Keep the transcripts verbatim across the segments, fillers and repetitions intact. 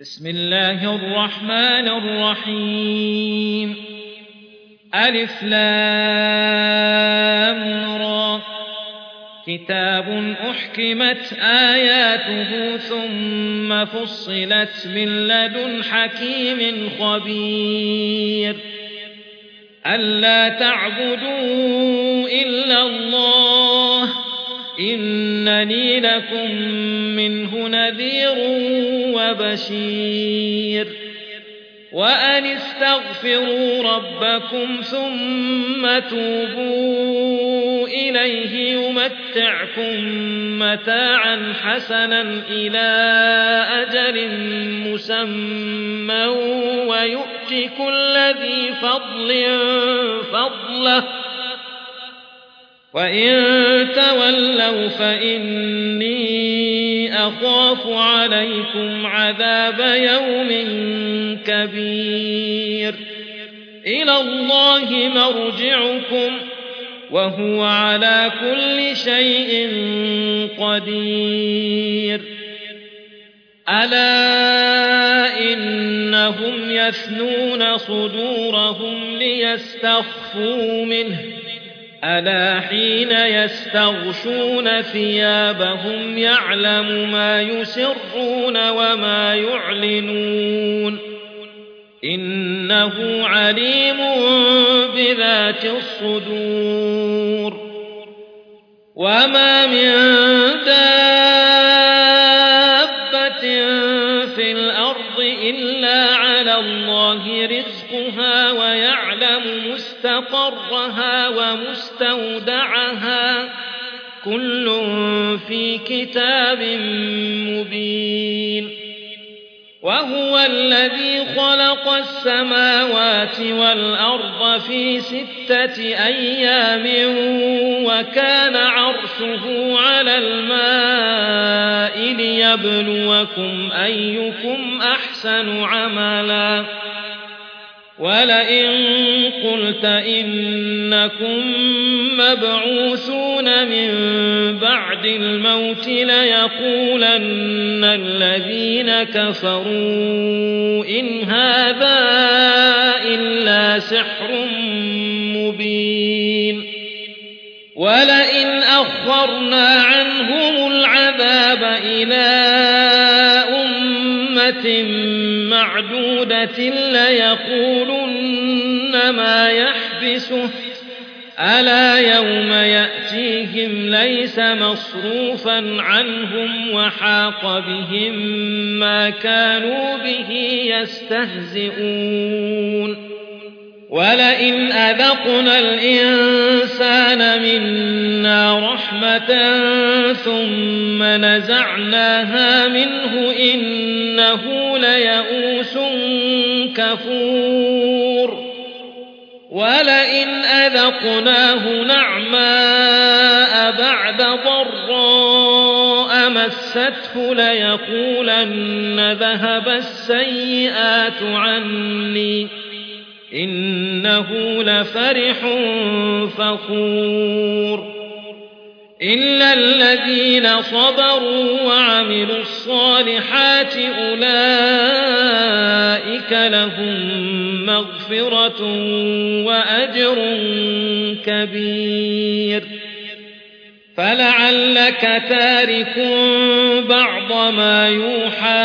بسم الله الرحمن الرحيم ألف لام را كتاب أحكمت آياته ثم فصلت من لدن حكيم خبير ألا تعبدوا إلا الله إنني لكم منه نذير وبشير وأن استغفروا ربكم ثم توبوا إليه يمتعكم متاعا حسنا إلى أجل مسمى ويؤت كل ذي فضل فضله وإن تولوا فإني أخاف عليكم عذاب يوم كبير إلى الله مرجعكم وهو على كل شيء قدير ألا إنهم يثنون صدورهم ليستخفوا منه ألا حين يستغشون ثيابهم يعلم ما يسرون وما يعلنون إنه عليم بذات الصدور وما من دابة في الأرض إلا على الله رزقها ويعلم مستقرها ومستودعها كل في كتاب مبين وهو الذي خلق السماوات والأرض في ستة أيام وكان عرشه على الماء ليبلوكم أيكم أحسن عملا ولئن قلت إنكم مبعوثون من بعد الموت ليقولن الذين كفروا إن هذا إلا سحر مبين ولئن أخرنا عنهم العذاب إلى أمة معدودة ليقولن ما يحبسه ألا يوم يأتيهم ليس مصروفا عنهم وحاق بهم ما كانوا به يستهزئون ولئن أذقنا الإنسان منا رحمة ثم نزعناها منه إنه ليئوس كفور ولئن أذقناه نعماء بعد ضراء مسته ليقولن ذهب السيئات عني إنه لفرح فخور إلا الذين صبروا وعملوا الصالحات أولئك لهم مغفرة وأجر كبير فلعلك تارك بعض ما يوحى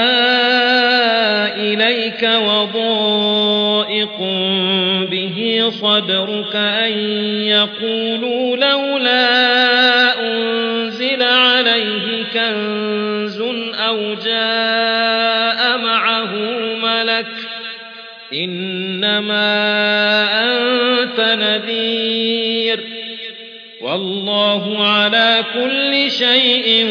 إليك وضائق به صدرك أن يقولوا لولا أنزل عليه كنز أو جاء معه ملك إنما أنت نذير والله على كل شيء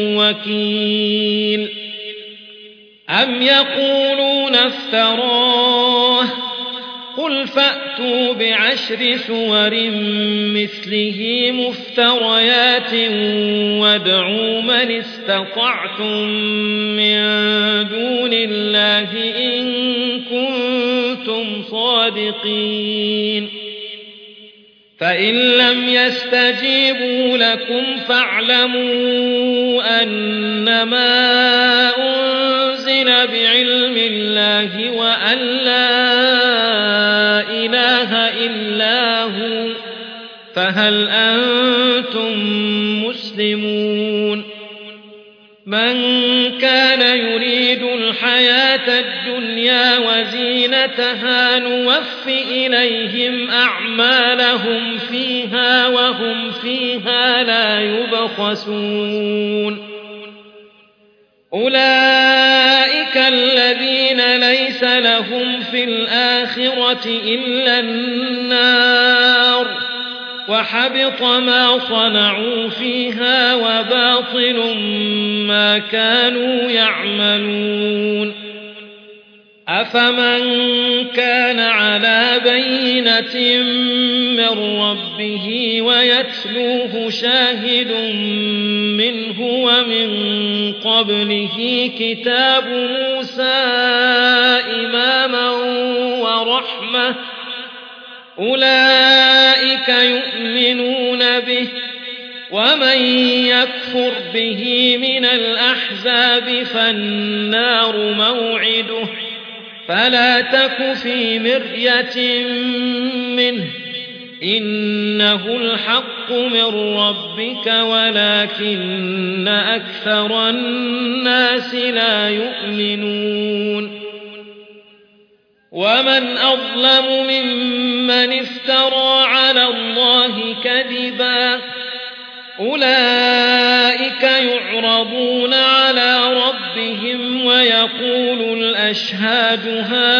وكيل أم يقولون افتراه قل فأتوا بعشر سور مثله مفتريات وادعوا من استطعتم من دون الله إن كنتم صادقين فإن لم يستجيبوا لكم فاعلموا أنما أنزل بعلم الله وأن لا إله إلا هو فهل أنتم مسلمون من كان يريد الحياة الدنيا وزينتها نوف إليهم أعمالهم فيها وهم فيها لا يبخسون أولئك الذين ليس لهم في الآخرة إلا النار وحبط ما صنعوا فيها وباطل ما كانوا يعملون أفمن كان على بينة من ربه ويتلوه شاهد منه ومن قبله كتاب موسى إماما ورحمة أولئك يؤمنون به ومن يكفر به من الأحزاب فالنار موعده فلا تك في مرية منه إنه الحق من ربك ولكن أكثر الناس لا يؤمنون ومن أظلم ممن افترى على الله كذبا أولئك يعرضون على ربهم ويقول الأشهاد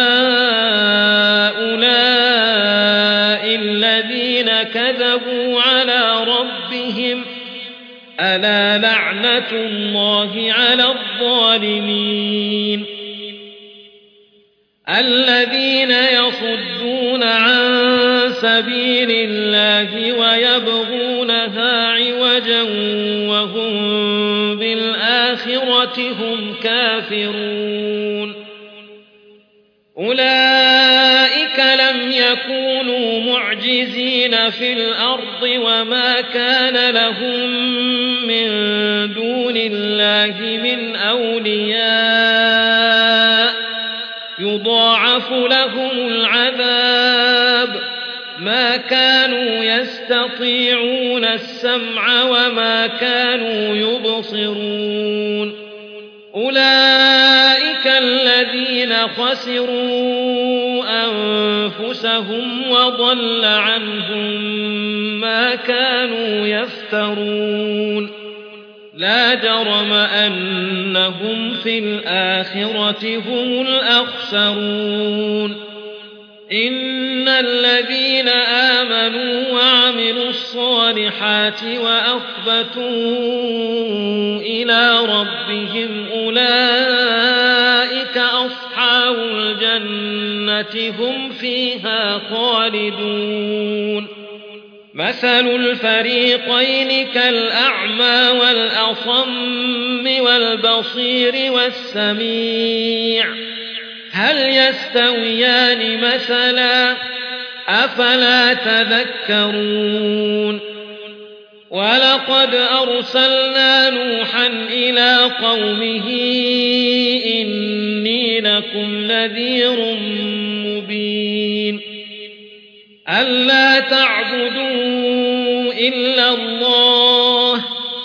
هؤلاء الذين كذبوا على ربهم ألا لعنة الله على الظالمين الذين يصدون عن سبيل الله ويبغونها عوجا وهم بالآخرة هم كافرون أولئك لم يكونوا معجزين في الأرض وما كان لهم من دون الله من أولياء يضاعف لهم العذاب ما كانوا يستطيعون السمع وما كانوا يبصرون أولئك الذين خسروا أنفسهم وضل عنهم ما كانوا يفترون لا جرم أنهم في الآخرة هم الأخسرون إن الذين آمنوا وعملوا الصالحات وأخبتوا إلى ربهم أولئك أصحاب الجنة هم فيها خالدون مثل الفريقين كالأعمى والأصم والبصير والسميع هل يستويان مثلا أفلا تذكرون ولقد أرسلنا نوحا إلى قومه إني لكم نذير مبين ألا تعبدوا إلا الله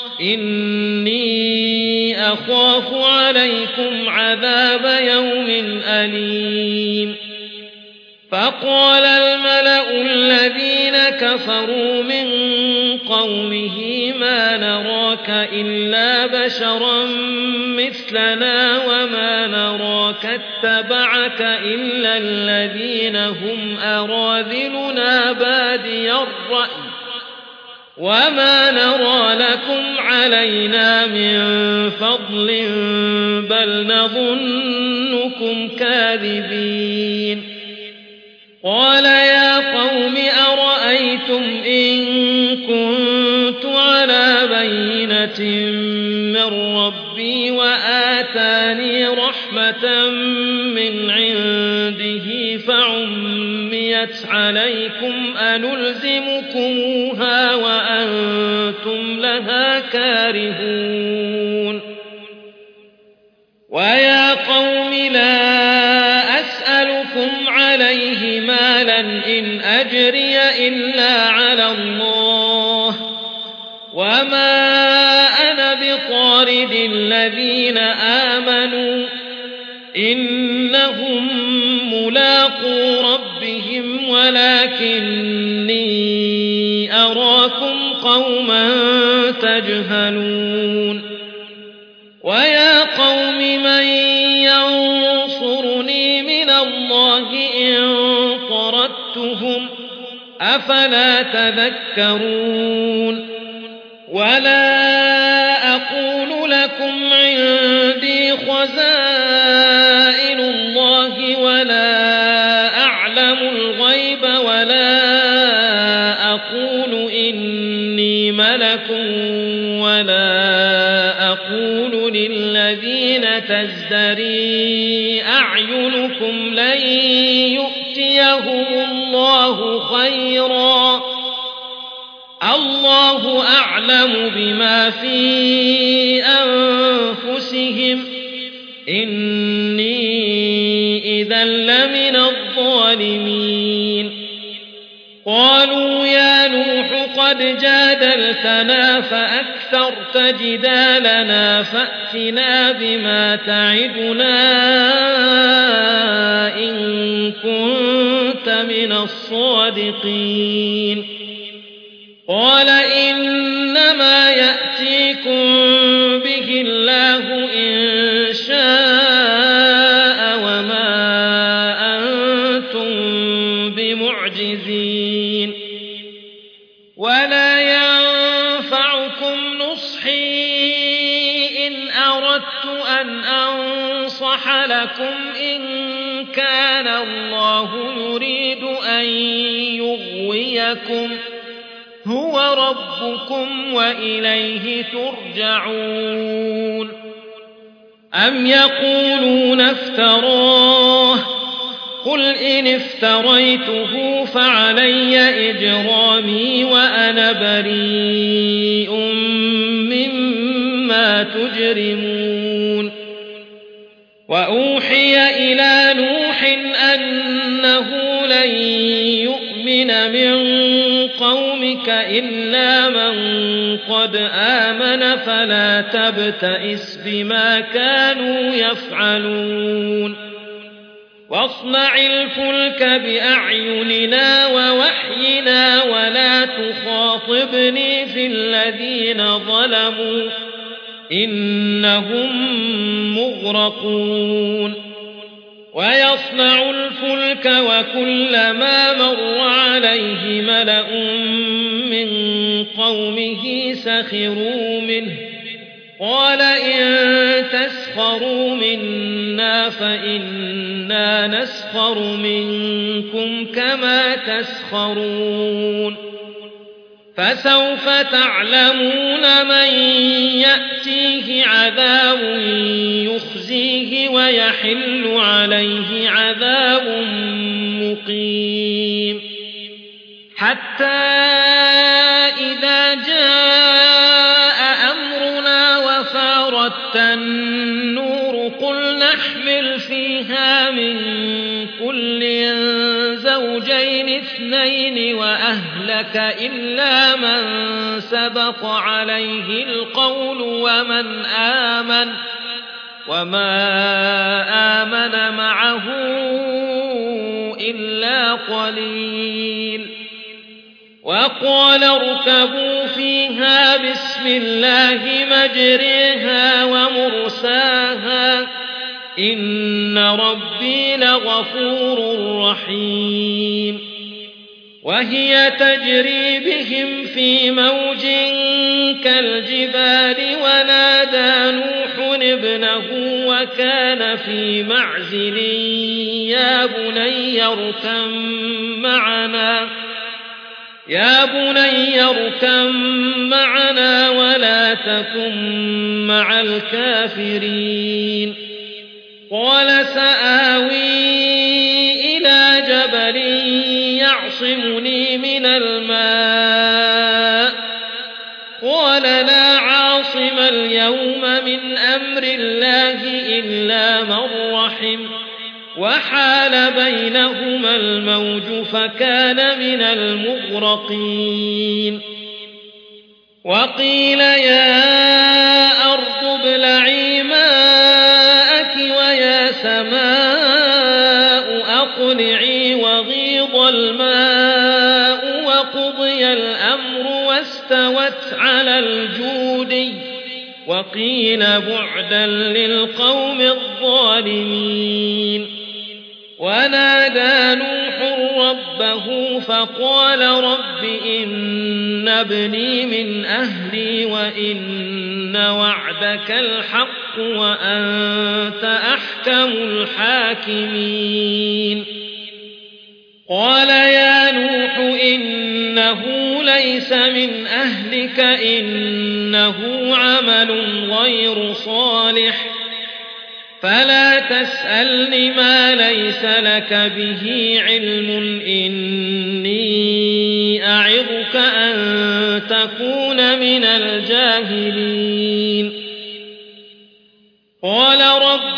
إني أخاف عليكم عذاب يوم أليم فقال الملأ الذين كفروا من قومه ما نراك إلا بشرا مثلنا وما نراك اتبعك إلا الذين هم أراذلنا بادي الرأي وما نرى لكم علينا من فضل بل نظنكم كاذبين قال يا قوم أرأيتم إن كنت على بينة من ربي وآتاني رحمة من عنده فعميت عليكم أنلزمكموها وأنتم لها كارهون ويا قوم عليه مالا إن أجري إلا على الله وما أنا بطارد الذين آمنوا إنهم ملاقو ربهم ولكني أراكم قوما تجهلون ويا قوم من ينصرني من الله إن طردتهم أفلا تذكرون ولا أقول لكم عندي خزائن الله ولا أعلم الغيب ولا أقول إني ملك ولا أقول للذين تزدري أعينكم لن يؤتيهم الله خيرا الله أعلم بما في أنفسهم إني إذا لمن الظالمين قالوا يا نوح قد جادلتنا فأكثرت جدالنا فأتنا بما تعدنا إن كنت من الصادقين قال إنما يأتيكم به الله إن شاء وما أنتم بمعجزين ولا ينفعكم نصحي إن أردت أن أنصح لكم إن كان الله يريد أن يغويكم هو ربكم وإليه ترجعون أم يقولون افتراه قل إن افتريته فعلي إجرامي وأنا بريء مما تجرمون وأوحي إلى نوح أنه لن يؤمن من قومك إلا من قد آمن فلا تبتئس بما كانوا يفعلون واصنع الفلك بأعيننا ووحينا ولا تخاطبني في الذين ظلموا إنهم مغرقون ويصنع الفلك وكلما مر عليه ملأ من قومه سخروا منه قال إن تسخروا منا فإنا نسخر منكم كما تسخرون فسوف تعلمون من يأتيه عذاب يخزيه ويحل عليه عذاب مقيم حتى إذا جاء أمرنا وفارت النور قل نحمل فيها من كل زوجين اثنين وأهلك إلا من سبق عليه القول ومن آمن وما آمن معه إلا قليل وقال اركبوا فيها بسم الله مجريها ومرساها إن ربي لغفور رحيم وهي تجري بهم في موج كالجبال ونادى نوح ابنه وكان في معزل يا بني اركب معنا يا بني اركب معنا ولا تكن مع الكافرين قال سآوي إلى جبل يعصمني من الماء قال لا عاصم اليوم من أمر الله إلا من رحم وحال بينهما الموج فكان من المغرقين وقيل يا أرض ابلعي ماءك ويا سماء أقلعي وغيض الماء وقضي الأمر واستوت على الجودي وقيل بعدا للقوم الظالمين ونادى نوح ربه فقال رب إن ابني من أهلي وإن وعدك الحق وأنت أحكم الحاكمين قال يا نوح إنه ليس من أهلك إنه عمل غير صالح فلا تسألني ما ليس لك به علم إني أعظك أن تكون من الجاهلين قال رب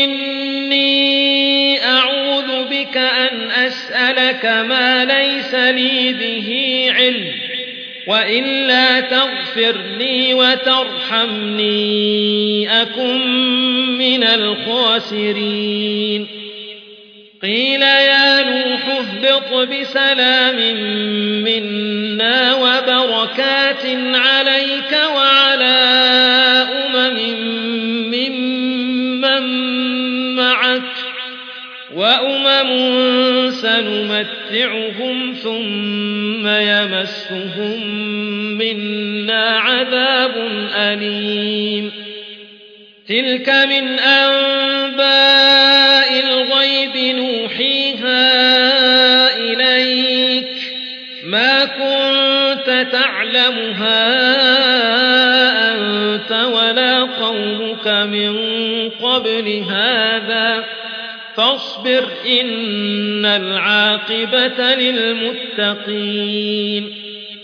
إني أعوذ بك أن أسألك ما ليس لي به علم وإلا تغفر لي وترحمني أكن من الخاسرين قيل يا نوح اهبط بسلام منا وبركات عليك وعلى أمم ممن معك وأمم سنمتعهم ثم يمسهم منا عذاب أليم تلك من أنباء الغيب نوحيها إليك ما كنت تعلمها أنت ولا قومك من قبل هذا فاصبر إن العاقبة للمتقين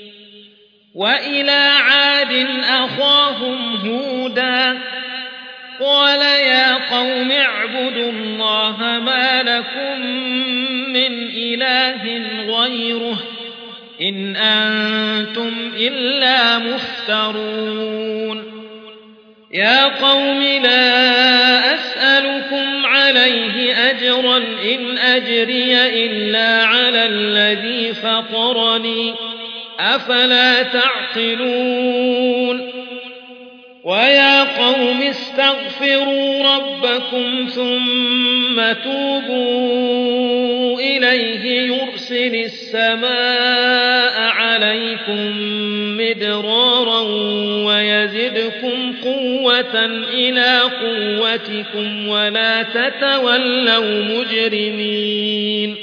وإلى عاد أخاهم هودا قال يا قوم اعبدوا الله ما لكم من إله غيره إن أنتم إلا مفترون يا قوم لا أسألكم عليه أجرا إن أجري إلا على الذي فطرني أفلا تعقلون ويا قوم استغفروا ربكم ثم توبوا إليه يرسل السماء عليكم مدرارا ويزدكم قوة إلى قوتكم ولا تتولوا مجرمين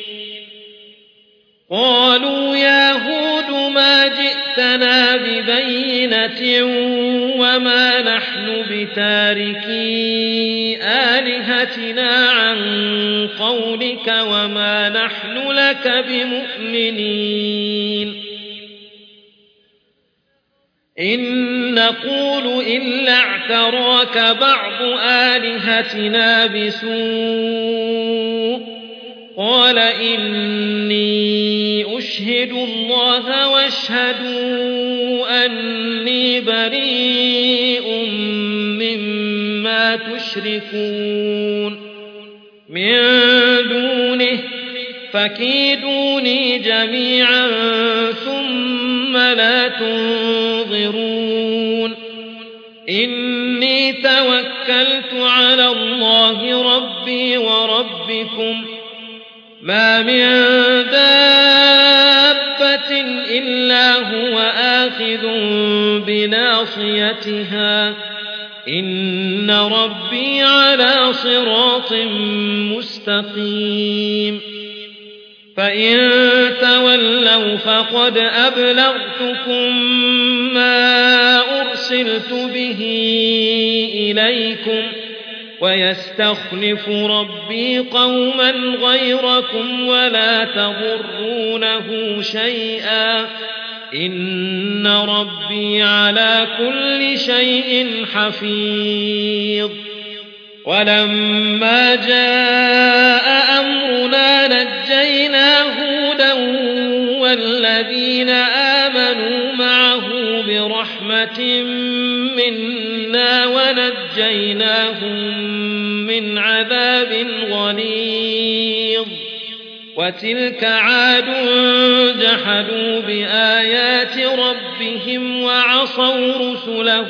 قالوا يا هود ما جئتنا ببينة وما نحن بتاركي آلهتنا عن قولك وما نحن لك بمؤمنين إن نقول إلا اعتراك بعض آلهتنا بسوء قال إني أشهد الله واشهدوا أني بريء مما تشركون من دونه فكيدوني جميعا ثم لا تنظرون إني توكلت على الله ربي وربكم ما من دابة إلا هو آخذ بناصيتها إن ربي على صراط مستقيم فإن تولوا فقد أبلغتكم ما أرسلت به إليكم ويستخلف ربي قوما غيركم ولا تضرونه شيئا إن ربي على كل شيء حفيظ ولما جاء والذين آمنوا معه برحمة منا ونجيناهم من عذاب غليظ وتلك عاد جحدوا بآيات ربهم وعصوا رسله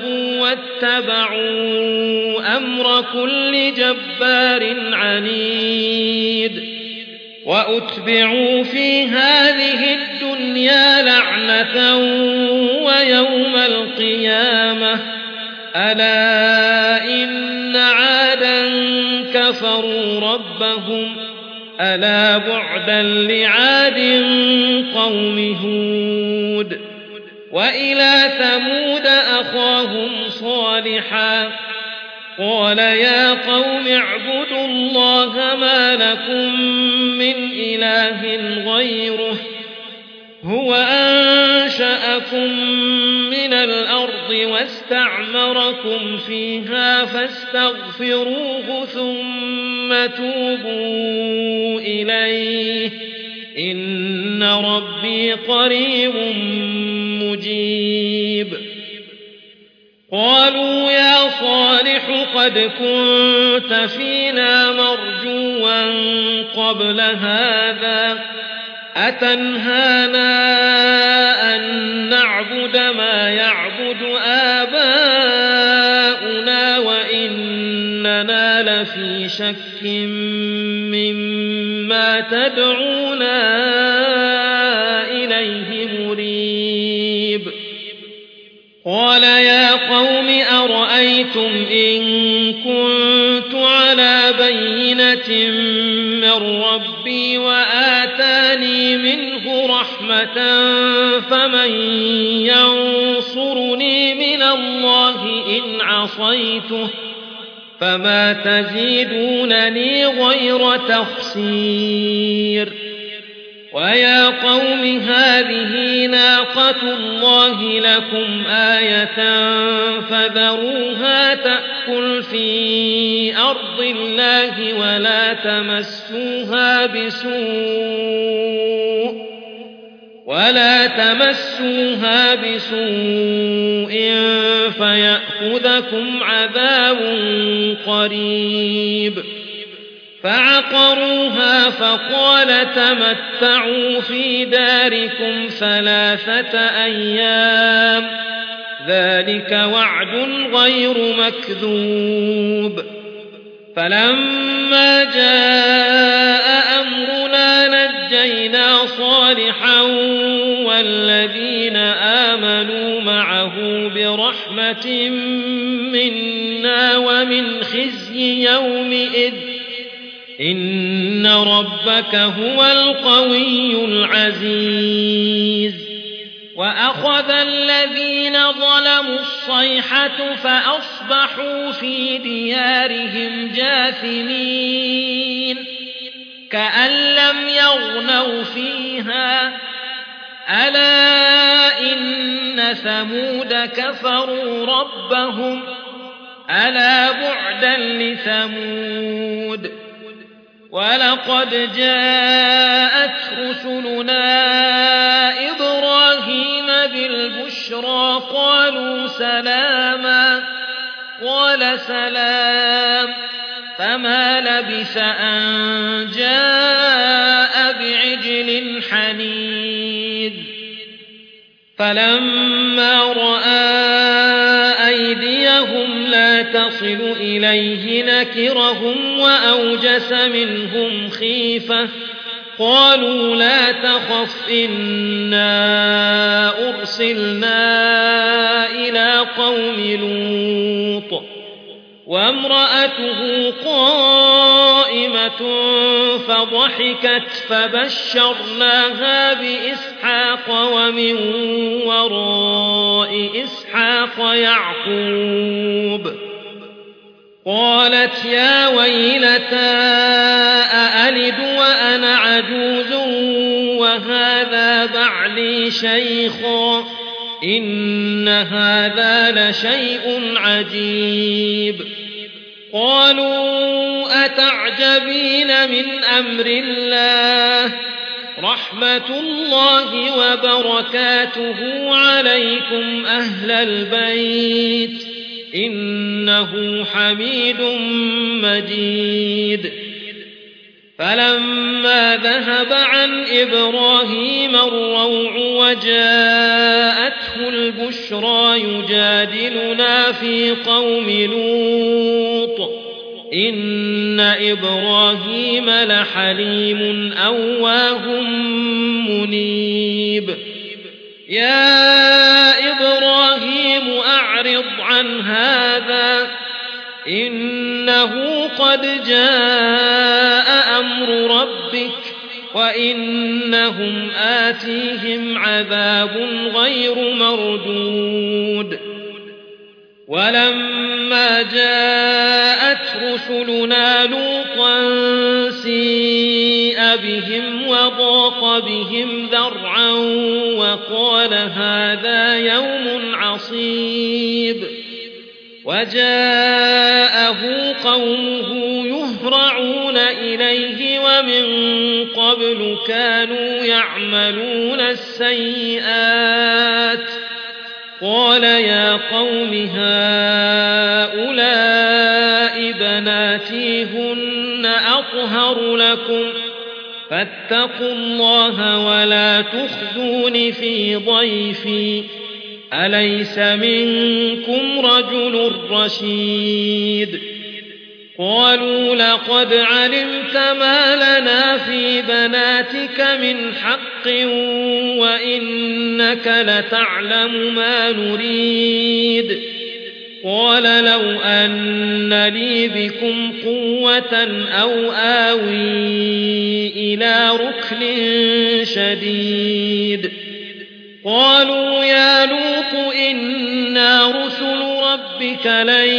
واتبعوا أمر كل جبار عنيد وأتبعوا في هذه الدنيا لعنة ويوم القيامة ألا إن عادا كفروا ربهم ألا بعدا لعاد قوم هود وإلى ثمود أخاهم صالحا قال يا قوم اعبدوا الله ما لكم من إله غيره هو أنشأكم من الأرض واستعمركم فيها فاستغفروه ثم توبوا إليه إن ربي قريب مجيب قالوا يا صالح قد كنت فينا مرجوا قبل هذا أتنهانا أن نعبد ما يعبد آباؤنا وإننا لفي شك مما تدعونا إليه مريب قال يا قوم أرأيتم إن كنت على بينة من ربي وآتاني منه رحمة فمن ينصرني من الله إن عصيته فما تزيدونني غير تخسير ويا قوم هذه ناقة الله لكم آية فذروها تأكل في أرض الله ولا تمسوها بسوء ولا تمسوها بسوء فيأخذكم عذاب قريب فعقروها فقال تمتعوا في داركم ثلاثة أيام ذلك وعد غير مكذوب فلما جاء أمرنا نجينا صالحا والذين آمنوا معه برحمة منا ومن خزي يومئذ إن ربك هو القوي العزيز وأخذ الذين ظلموا الصيحة فأصبحوا في ديارهم جاثمين كأن لم يغنوا فيها ألا إن ثمود كفروا ربهم ألا بعدا لثمود ولقد جاءت رسلنا إبراهيم بالبشرى قالوا سلاما قال سلام فما لبث أن جاء بعجل حنيذ فلما رأى أيديهم لا تصل إليه نكرهم وأوجس منهم خيفة قالوا لا تخف إنا أرسلنا إلى قوم لوط وامرأته قائمة فضحكت فبشرناها بإسحاق ومن وراء إسحاق يعقوب قالت يا ويلتى أألد وأنا عجوز وهذا بعلي شيخا إن هذا لشيء عجيب قالوا أتعجبين من أمر الله رحمة الله وبركاته عليكم أهل البيت إنه حميد مجيد فلما ذهب عن إبراهيم الروع وجاءته البشرى يجادلنا في قوم لوط إن إبراهيم لحليم أواه منيب يا إبراهيم أعرض عن هذا إنه قد جاء أمر ربك وإنهم آتيهم عذاب غير مردود ولما جاءت رسلنا لوطا سيء بهم وضاق بهم ذرعا وقال هذا يوم عصيب وجاءه قومه يهرعون إليه ومن قبل كانوا يعملون السيئات قال يا قوم هؤلاء بناتي هن أطهر لكم فاتقوا الله ولا تخزون في ضيفي أليس منكم رجل رشيد قالوا لقد علمت ما لنا في بناتك من حق وإنك لتعلم ما نريد قال لو أن لي بكم قوة أو آوي إلى ركن شديد قالوا يا لوط إنا رسل ربك لن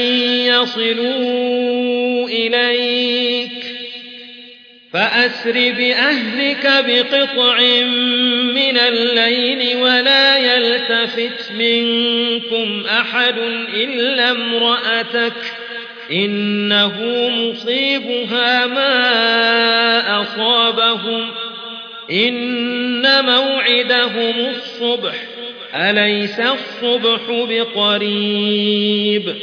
يصلوا إليك فأسر بأهلك بقطع من الليل ولا يلتفت منكم أحد إلا امرأتك إنه مصيبها ما أصابهم إن موعدهم الصبح أليس الصبح بقريب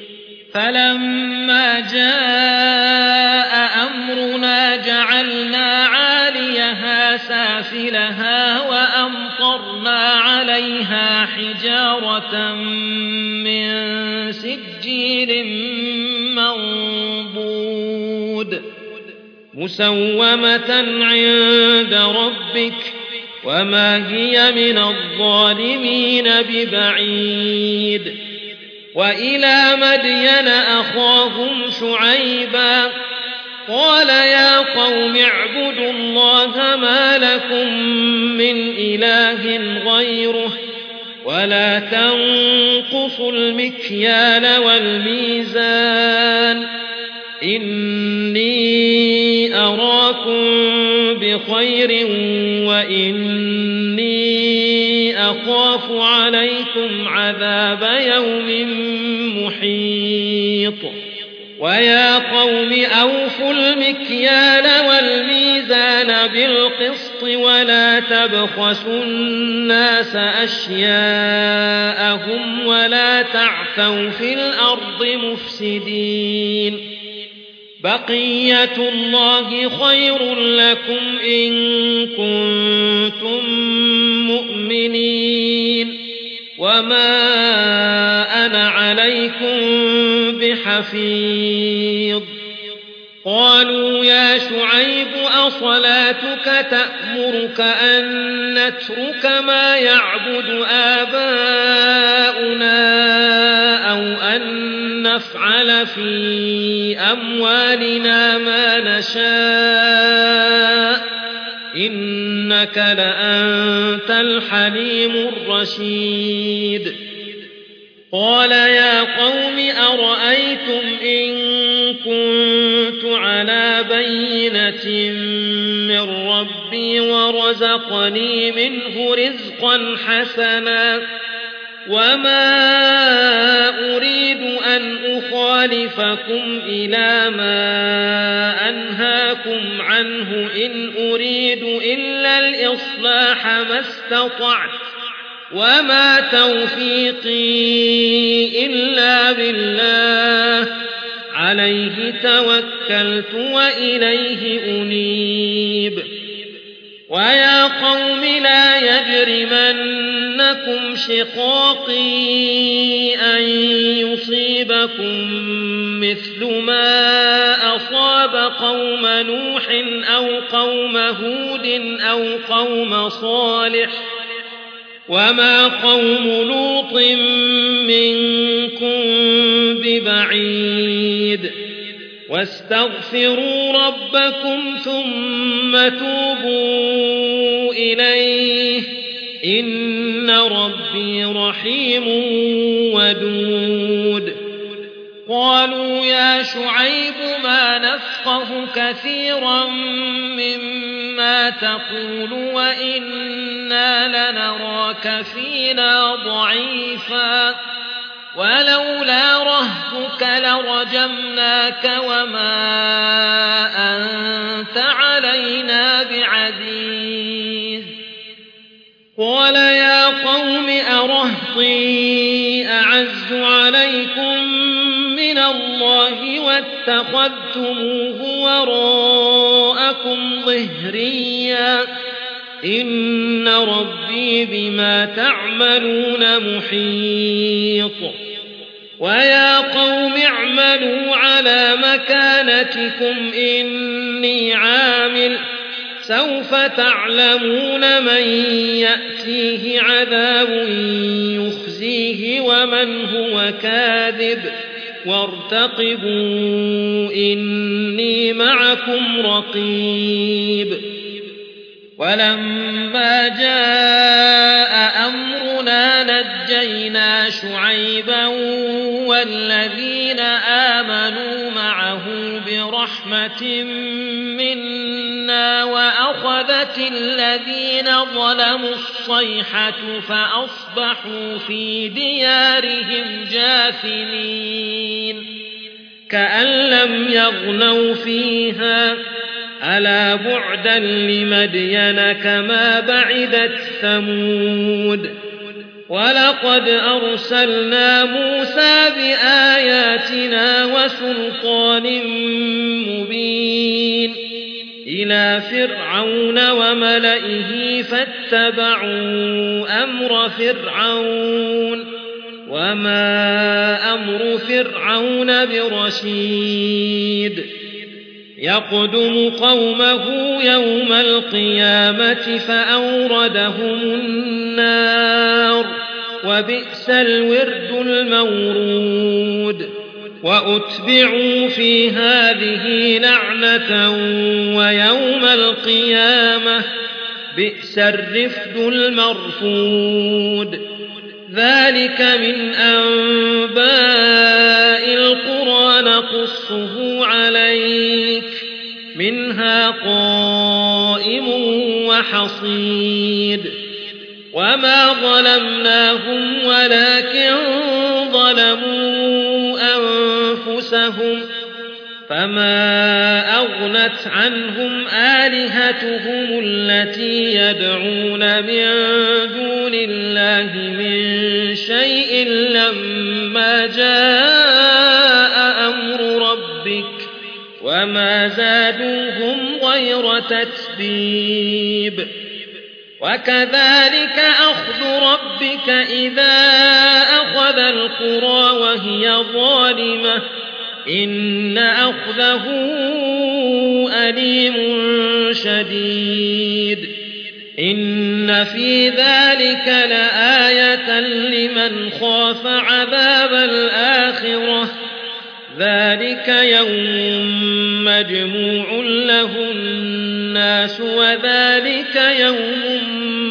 فلما جاء أمرنا جعلنا عاليها سافلها وأمطرنا عليها حجارة من سجيل منضود مسومة عند ربك وما هي من الظالمين ببعيد وإلى مدين أخاهم شعيبا قال يا قوم اعبدوا الله ما لكم من إله غيره ولا تنقصوا المكيال والميزان إني أراكم بخير وإني أخاف عليكم عذاب يوم محيط ويا قوم أوفوا المكيال والميزان بالقسط ولا تبخسوا الناس أشياءهم ولا تعثوا في الأرض مفسدين بقية الله خير لكم إن كنتم مؤمنين وما أنا عليكم بحفيظ قالوا يا شعيب أصلاتك تأمرك أن نترك ما يعبد آباؤنا أو أن نفعل في أموالنا ما نشاء إنك لأنت الحليم الرشيد قال يا قوم أرأيتم إن كنت على بينة من ربي ورزقني منه رزقا حسنا وما أريد أن أخالفكم إلى ما أنهاكم عنه إن أريد إلا الإصلاح ما استطعت وما توفيقي إلا بالله عليه توكلت وإليه أنيب ويا قوم لا يجرمنكم شقاقي أن يصيبكم مثل ما أصاب قوم نوح أو قوم هود أو قوم صالح وما قوم لوط منكم ببعيد واستغفروا ربكم ثم توبوا إليه إن ربي رحيم ودود قالوا يا شعيب ما نفقه كثيرا مما تقول وإنا لنراك فينا ضعيفا ولولا رهتك لرجمناك وما أنت علينا بعزيز قال يا قوم أرهطي أعز عليكم من الله واتخذتموه وراءكم ظهريا إن ربي بما تعملون محيط ويا قوم اعملوا على مكانتكم إني عامل سوف تعلمون من يأتيه عذاب يخزيه ومن هو كاذب وارتقبوا إني معكم رقيب ولما جاء أمرنا نجينا شعيبا والذين آمنوا معه برحمة منا وأخذت الذين ظلموا الصيحة فأصبحوا في ديارهم جاثمين كأن لم يغنوا فيها ألا بعدا لمدين كما بعدت ثمود ولقد أرسلنا موسى بآياتنا وسلطان مبين إلى فرعون وملئه فاتبعوا أمر فرعون وما أمر فرعون برشيد يقدم قومه يوم القيامة فأوردهم النار وبئس الورد المورود وأتبعوا في هذه لعنة ويوم القيامة بئس الرفد المرفود ذلك من أنباء القرى نقصه عليك منها قائم وحصيد وما ظلمناهم ولكن ظلموا أنفسهم فما أغنت عنهم آلهتهم التي يدعون من دون الله من شيء لما جاء أمر ربك وما زادوهم غير تتبيب وكذلك أخذ ربك إذا أخذ القرى وهي ظالمة إن أخذه أليم شديد إن في ذلك لآية لمن خاف عذاب الآخرة ذلك يوم مجموع له الناس وذلك يوم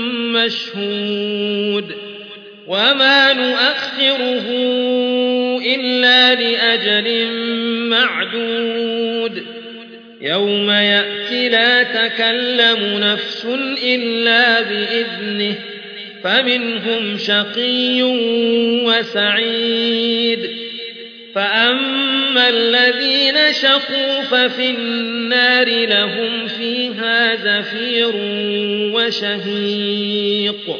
مشهود وما نؤخره إلا لأجل معدود يوم يأتي لا تكلم نفس إلا بإذنه فمنهم شقي وسعيد فأما الذين شقوا ففي النار لهم فيها زفير وشهيق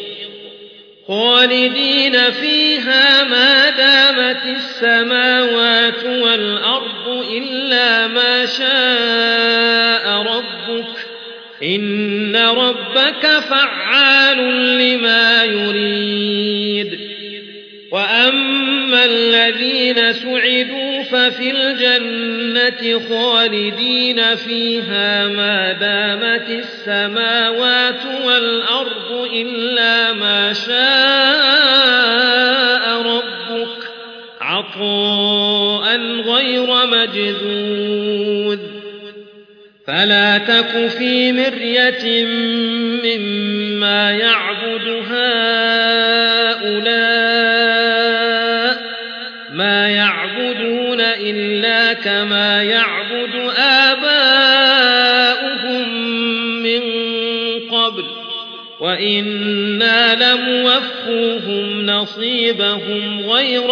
خالدين فيها ما دامت السماوات والأرض إلا ما شاء ربك إن ربك فعال لما يريد وأما الذين سعدوا ففي الجنة خالدين فيها ما دامت السماوات والأرض إلا ما شاء ربك عطاء غير مجذوذ فلا تك في مرية مما يعبد هؤلاء ما يعبدون إلا كما يعبد آباؤهم من قبل وإنا لموفوهم نصيبهم غير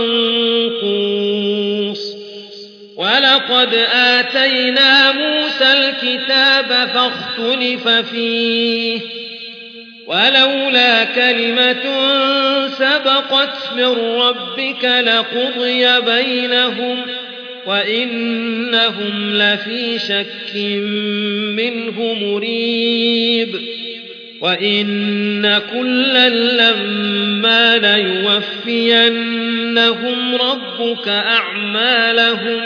منقوص ولقد آتينا موسى الكتاب فاختلف فيه ولولا كلمة سبقت من ربك لقضي بينهم وإنهم لفي شك منه مريب وإن كلا لما ليوفينهم ربك أعمالهم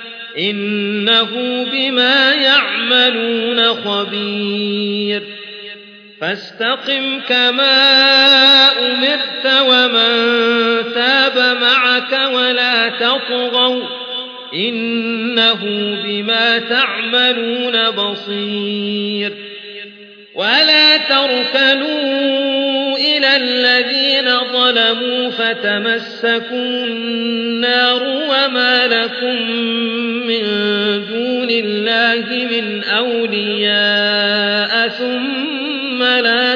إنه بما يعملون خبير فاستقم كما أمرت ومن تاب معك ولا تطغوا إنه بما تعملون بصير ولا تركنوا إلى الذين ظلموا فتمسكوا النار وما لكم من دون الله من أولياء ثم لا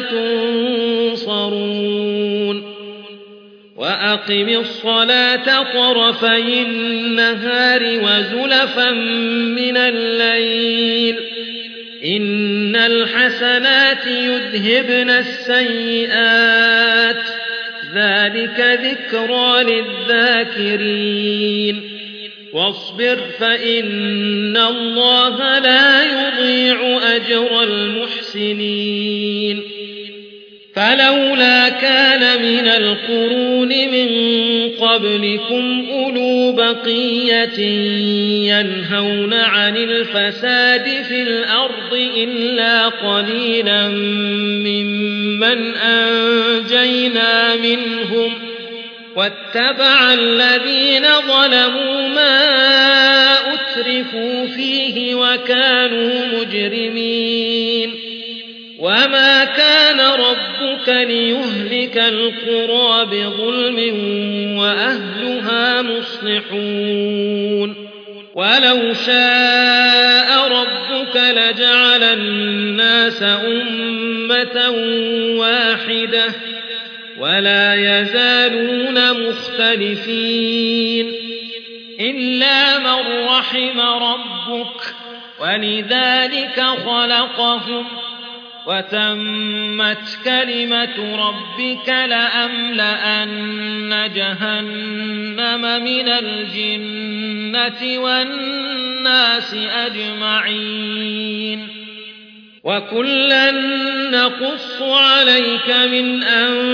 تنصرون وأقم الصلاة طرفي النهار وزلفا من الليل إن الحسنات يذهبن السيئات ذلك ذكرى للذاكرين واصبر فإن الله لا يضيع أجر المحسنين فلولا كان من القرون من قبلكم أولو بقية ينهون عن الفساد في الأرض إلا قليلا ممن أنجينا منهم واتبع الذين ظلموا ما أترفوا فيه وكانوا مجرمين وما كان ربك ليهلك القرى بظلم وأهلها مصلحون ولو شاء ربك لجعل الناس أمة واحدة ولا يزالون مختلفين إلا من رحم ربك ولذلك خلقهم وتمت كلمة ربك لأملأن جهنم من الجنة والناس أجمعين وكلا نقص عليك من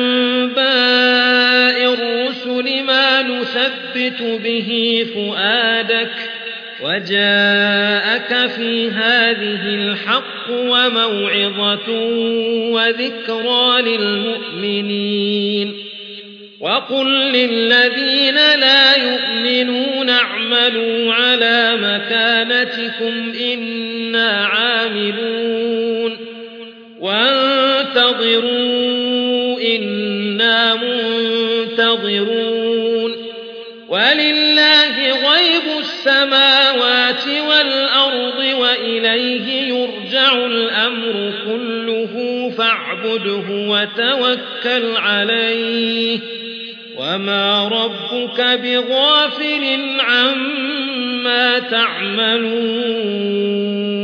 أنباء الرسل ما نثبت به فؤادك وجاءك في هذه الحق وموعظة وذكرى للمؤمنين وقل للذين لا يؤمنون اعملوا على مكانتكم إنا عاملون وانتظروا إنا منتظرون ولله غيب السماوات والأرض وإليه يرجع الأمر كله فاعلم فاعبده وتوكل عليه وما ربك بغافل عما تعملون